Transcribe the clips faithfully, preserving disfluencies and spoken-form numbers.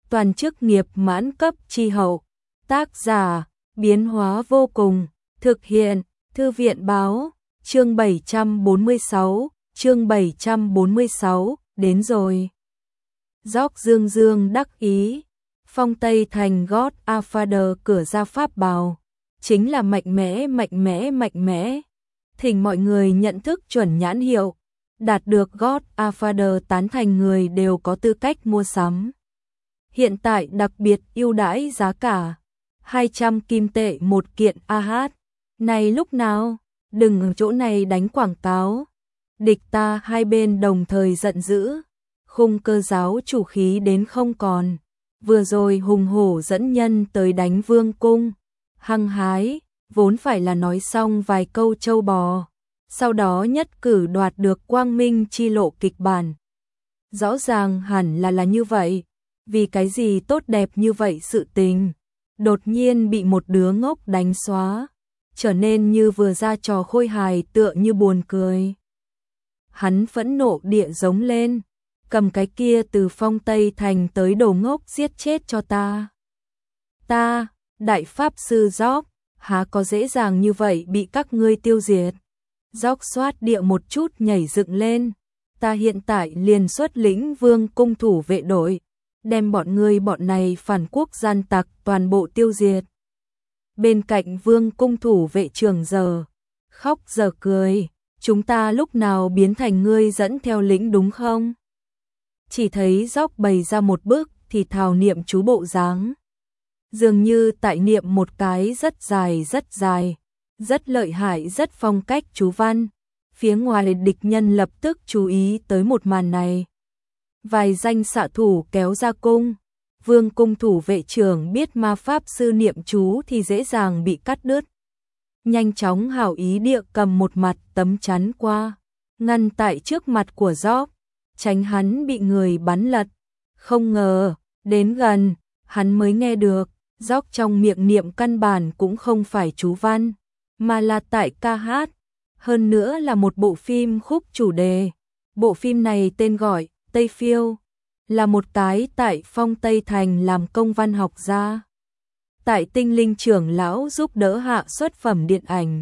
toàn chức nghiệp mãn cấp chi hậu. Tác giả, biến hóa vô cùng, thực hiện, Thư viện báo, chương bảy trăm bốn mươi sáu, chương bảy trăm bốn mươi sáu, đến rồi. Gióc dương dương đắc ý, phong Tây thành God Father cửa ra pháp bào, chính là mạnh mẽ mạnh mẽ mạnh mẽ. Thỉnh mọi người nhận thức chuẩn nhãn hiệu, đạt được God Father tán thành người đều có tư cách mua sắm. Hiện tại đặc biệt ưu đãi giá cả hai trăm kim tệ một kiện a hát. Này lúc nào, đừng ở chỗ này đánh quảng cáo. Địch ta hai bên đồng thời giận dữ, khung cơ giáo chủ khí đến không còn. Vừa rồi hùng hổ dẫn nhân tới đánh vương cung, hăng hái, vốn phải là nói xong vài câu trâu bò, sau đó nhất cử đoạt được quang minh chi lộ kịch bản. Rõ ràng hẳn là là như vậy, vì cái gì tốt đẹp như vậy sự tình, đột nhiên bị một đứa ngốc đánh xóa, trở nên như vừa ra trò khôi hài tựa như buồn cười. Hắn phẫn nộ địa giống lên, cầm cái kia từ phong Tây thành tới đồ ngốc giết chết cho ta. Ta, đại pháp sư Gióc, há có dễ dàng như vậy bị các ngươi tiêu diệt. Gióc xoát địa một chút nhảy dựng lên, ta hiện tại liền xuất lĩnh vương cung thủ vệ đội, đem bọn ngươi bọn này phản quốc gian tặc toàn bộ tiêu diệt. Bên cạnh vương cung thủ vệ trường giờ khóc giờ cười, chúng ta lúc nào biến thành ngươi dẫn theo lĩnh đúng không? Chỉ thấy Gióc bày ra một bức thì thào niệm chú bộ dáng, dường như tại niệm một cái rất dài rất dài, rất lợi hại rất phong cách chú văn. Phía ngoài địch nhân lập tức chú ý tới một màn này. Vài danh xạ thủ kéo ra cung, vương cung thủ vệ trưởng biết ma pháp sư niệm chú thì dễ dàng bị cắt đứt. Nhanh chóng hảo ý địa cầm một mặt tấm chắn qua, ngăn tại trước mặt của Gióc, tránh hắn bị người bắn lật. Không ngờ, đến gần, hắn mới nghe được, Gióc trong miệng niệm căn bản cũng không phải chú văn, mà là tại ca hát, hơn nữa là một bộ phim khúc chủ đề. Bộ phim này tên gọi Tây Phiêu, là một cái tại phong Tây thành làm công văn học gia. Tại tinh linh trưởng lão giúp đỡ hạ xuất phẩm điện ảnh.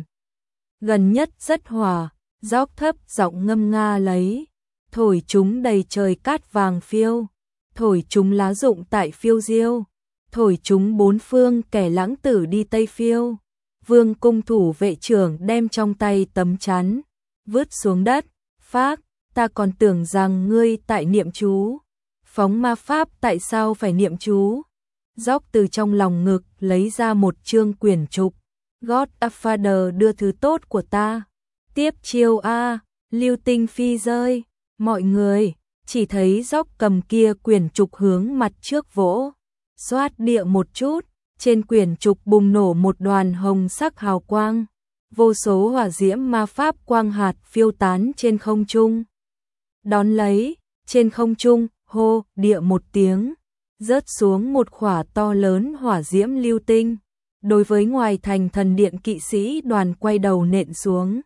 Gần nhất rất hòa, Gióc thấp giọng ngâm nga lấy, thổi chúng đầy trời cát vàng phiêu, thổi chúng lá rụng tại phiêu diêu, thổi chúng bốn phương kẻ lãng tử đi Tây Phiêu. Vương cung thủ vệ trưởng đem trong tay tấm chắn, vứt xuống đất, phác, ta còn tưởng rằng ngươi tại niệm chú. Phóng ma pháp tại sao phải niệm chú? Gióc từ trong lòng ngực lấy ra một chương quyển trục. God Father đưa thứ tốt của ta. Tiếp chiêu a, lưu tinh phi rơi. Mọi người chỉ thấy Gióc cầm kia quyển trục hướng mặt trước vỗ, xoát địa một chút, trên quyển trục bùng nổ một đoàn hồng sắc hào quang, vô số hỏa diễm ma pháp quang hạt phiêu tán trên không trung. Đón lấy, trên không trung, hô địa một tiếng, rớt xuống một khỏa to lớn hỏa diễm lưu tinh, đối với ngoài thành thần điện kỵ sĩ đoàn quay đầu nện xuống.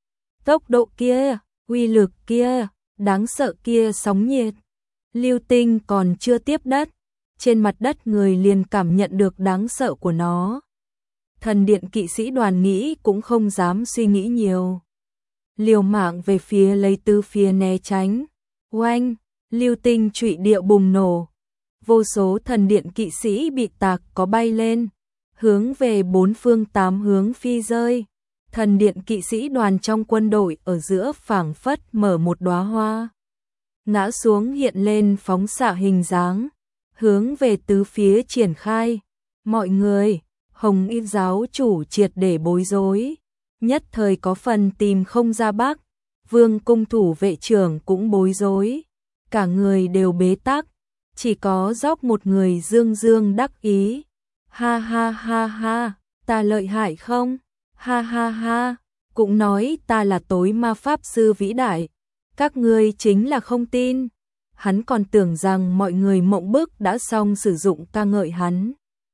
Tốc độ kia, uy lực kia, đáng sợ kia sóng nhiệt, lưu tinh còn chưa tiếp đất, trên mặt đất người liền cảm nhận được đáng sợ của nó. Thần điện kỵ sĩ đoàn nghĩ cũng không dám suy nghĩ nhiều, liều mạng về phía lấy tứ phía né tránh. Oanh, lưu tinh trụy địa bùng nổ, vô số thần điện kỵ sĩ bị tạc có bay lên, hướng về bốn phương tám hướng phi rơi. Thần điện kỵ sĩ đoàn trong quân đội ở giữa phảng phất mở một đóa hoa, ngã xuống hiện lên phóng xạ hình dáng, hướng về tứ phía triển khai. Mọi người, Hồng Y giáo chủ triệt để bối rối, nhất thời có phần tìm không ra bác. Vương cung thủ vệ trưởng cũng bối rối, cả người đều bế tắc, chỉ có Gióc một người dương dương đắc ý. Ha ha ha ha, ta lợi hại không? Ha ha ha, cũng nói ta là tối ma pháp sư vĩ đại, các ngươi chính là không tin. Hắn còn tưởng rằng mọi người mộng bức đã xong sử dụng ca ngợi hắn,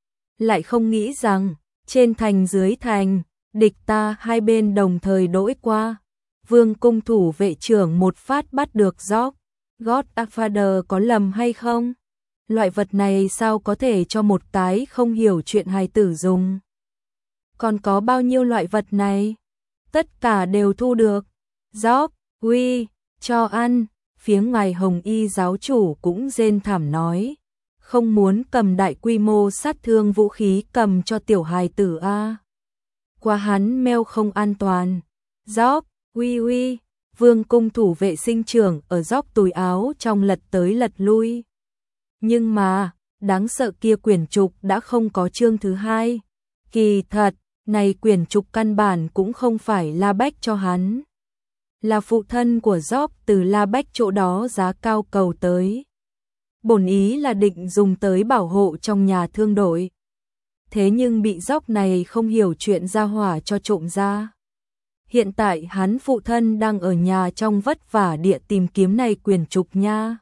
lại không nghĩ rằng trên thành dưới thành, địch ta hai bên đồng thời đỗi qua. Vương cung thủ vệ trưởng một phát bắt được Gióc. God Father có lầm hay không? loại vật này sao có thể cho một cái không hiểu chuyện hài tử dùng. Còn có bao nhiêu loại vật này? Tất cả đều thu được. Gióp, uy, cho ăn. Phía ngoài Hồng Y giáo chủ cũng rên thảm nói, không muốn cầm đại quy mô sát thương vũ khí cầm cho tiểu hài tử a. Qua hắn meo không an toàn. Gióp, uy uy, Vương cung thủ vệ sinh trưởng ở gióc túi áo trong lật tới lật lui. Nhưng mà, đáng sợ kia quyển trục đã không có chương thứ hai. Kỳ thật, này quyển trục căn bản cũng không phải La Bách cho hắn. Là phụ thân của Gióp từ La Bách chỗ đó giá cao cầu tới. Bổn ý là định dùng tới bảo hộ trong nhà thương đội. Thế nhưng bị Gióp này không hiểu chuyện ra hỏa cho trộm ra. Hiện tại hắn phụ thân đang ở nhà trong vất vả địa tìm kiếm này quyển trục nha.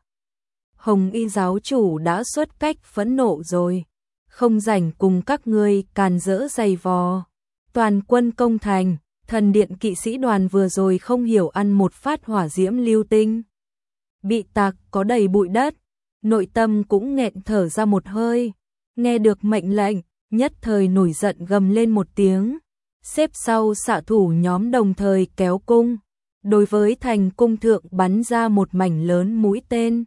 Hồng Y giáo chủ đã xuất cách phẫn nộ rồi. Không rảnh cùng các ngươi càn rỡ giày vò. Toàn quân công thành, thần điện kỵ sĩ đoàn vừa rồi không hiểu ăn một phát hỏa diễm lưu tinh. Bị tạc có đầy bụi đất, nội tâm cũng nghẹn thở ra một hơi. Nghe được mệnh lệnh, nhất thời nổi giận gầm lên một tiếng. Xếp sau xạ thủ nhóm đồng thời kéo cung. Đối với thành cung thượng bắn ra một mảnh lớn mũi tên.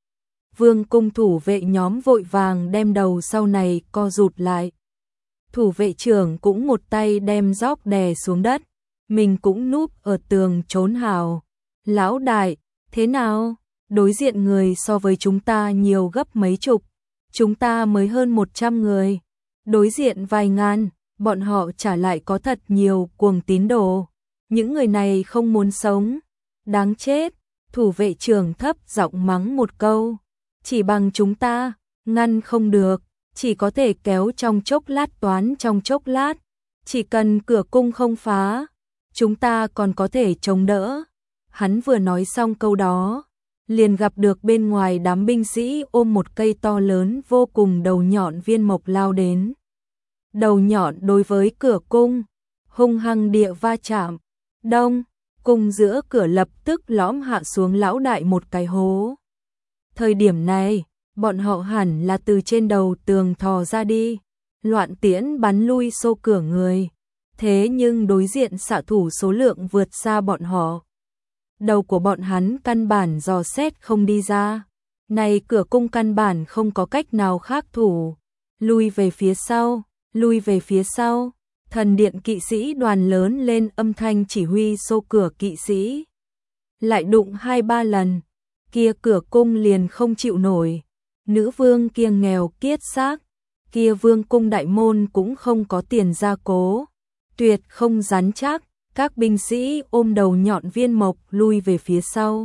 Vương cung thủ vệ nhóm vội vàng đem đầu sau này co rụt lại. Thủ vệ trưởng cũng một tay đem Gióp đè xuống đất. Mình cũng núp ở tường trốn hào. Lão đại, thế nào? Đối diện người so với chúng ta nhiều gấp mấy chục. Chúng ta mới hơn một trăm người. Đối diện vài ngàn, bọn họ trả lại có thật nhiều cuồng tín đồ. Những người này không muốn sống. Đáng chết, thủ vệ trưởng thấp giọng mắng một câu. Chỉ bằng chúng ta, ngăn không được, chỉ có thể kéo trong chốc lát toán trong chốc lát. Chỉ cần cửa cung không phá, chúng ta còn có thể chống đỡ. Hắn vừa nói xong câu đó, liền gặp được bên ngoài đám binh sĩ ôm một cây to lớn vô cùng đầu nhọn viên mộc lao đến. Đầu nhọn đối với cửa cung, hung hăng địa va chạm. Đông, cung giữa cửa lập tức lõm hạ xuống lão đại một cái hố. Thời điểm này, bọn họ hẳn là từ trên đầu tường thò ra đi, loạn tiễn bắn lui xô cửa người. Thế nhưng đối diện xạ thủ số lượng vượt xa bọn họ. Đầu của bọn hắn căn bản dò xét không đi ra. Này cửa cung căn bản không có cách nào khác thủ. Lui về phía sau, lui về phía sau. Thần điện kỵ sĩ đoàn lớn lên âm thanh chỉ huy xô cửa kỵ sĩ. Lại đụng hai ba lần, kia cửa cung liền không chịu nổi. Nữ vương kia nghèo kiết xác, kia vương cung đại môn cũng không có tiền gia cố. Tuyệt không rắn chắc, các binh sĩ ôm đầu nhọn viên mộc lui về phía sau.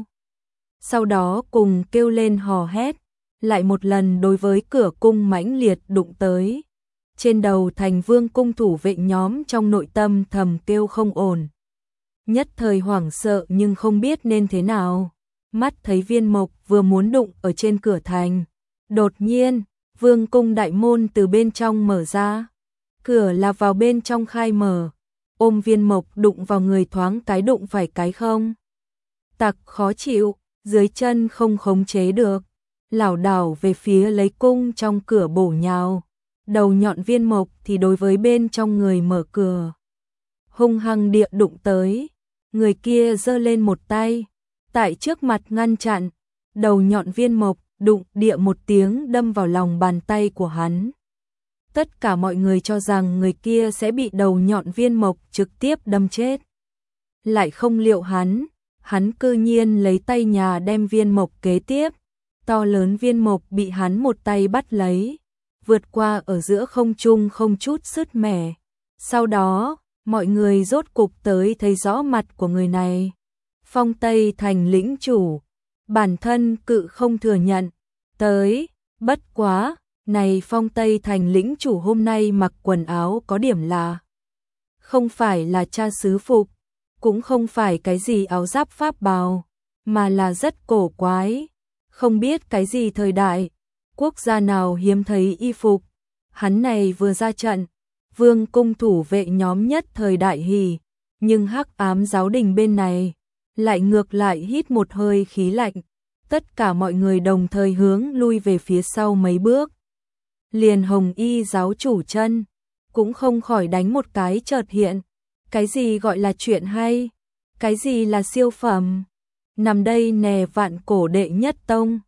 Sau đó cùng kêu lên hò hét, lại một lần đối với cửa cung mãnh liệt đụng tới. Trên đầu thành vương cung thủ vệ nhóm trong nội tâm thầm kêu không ổn. Nhất thời hoảng sợ nhưng không biết nên thế nào. Mắt thấy viên mộc vừa muốn đụng ở trên cửa thành. Đột nhiên, vương cung đại môn từ bên trong mở ra. Cửa là vào bên trong khai mở. Ôm viên mộc đụng vào người thoáng cái đụng phải cái không. Tặc khó chịu, dưới chân không khống chế được. Lảo đảo về phía lấy cung trong cửa bổ nhào. Đầu nhọn viên mộc thì đối với bên trong người mở cửa. Hung hăng địa đụng tới. Người kia giơ lên một tay. Tại trước mặt ngăn chặn. Đầu nhọn viên mộc đụng địa một tiếng đâm vào lòng bàn tay của hắn. Tất cả mọi người cho rằng người kia sẽ bị đầu nhọn viên mộc trực tiếp đâm chết. Lại không liệu hắn, hắn cư nhiên lấy tay nhà đem viên mộc kế tiếp. To lớn viên mộc bị hắn một tay bắt lấy, vượt qua ở giữa không trung không chút sứt mẻ. Sau đó, mọi người rốt cục tới thấy rõ mặt của người này. Phong Tây thành lĩnh chủ, bản thân cự không thừa nhận. Tới, bất quá. Này Phong Tây thành lĩnh chủ hôm nay mặc quần áo có điểm là không phải là cha sứ phục, cũng không phải cái gì áo giáp pháp bào, mà là rất cổ quái. Không biết cái gì thời đại, quốc gia nào hiếm thấy y phục. Hắn này vừa ra trận, vương cung thủ vệ nhóm nhất thời đại hỉ, nhưng hắc ám giáo đình bên này lại ngược lại hít một hơi khí lạnh. tất cả mọi người đồng thời hướng lui về phía sau mấy bước. Liền Hồng Y giáo chủ chân cũng không khỏi đánh một cái chợt hiện. Cái gì gọi là chuyện hay? Cái gì là siêu phẩm? Nằm đây nè vạn cổ đệ nhất tông.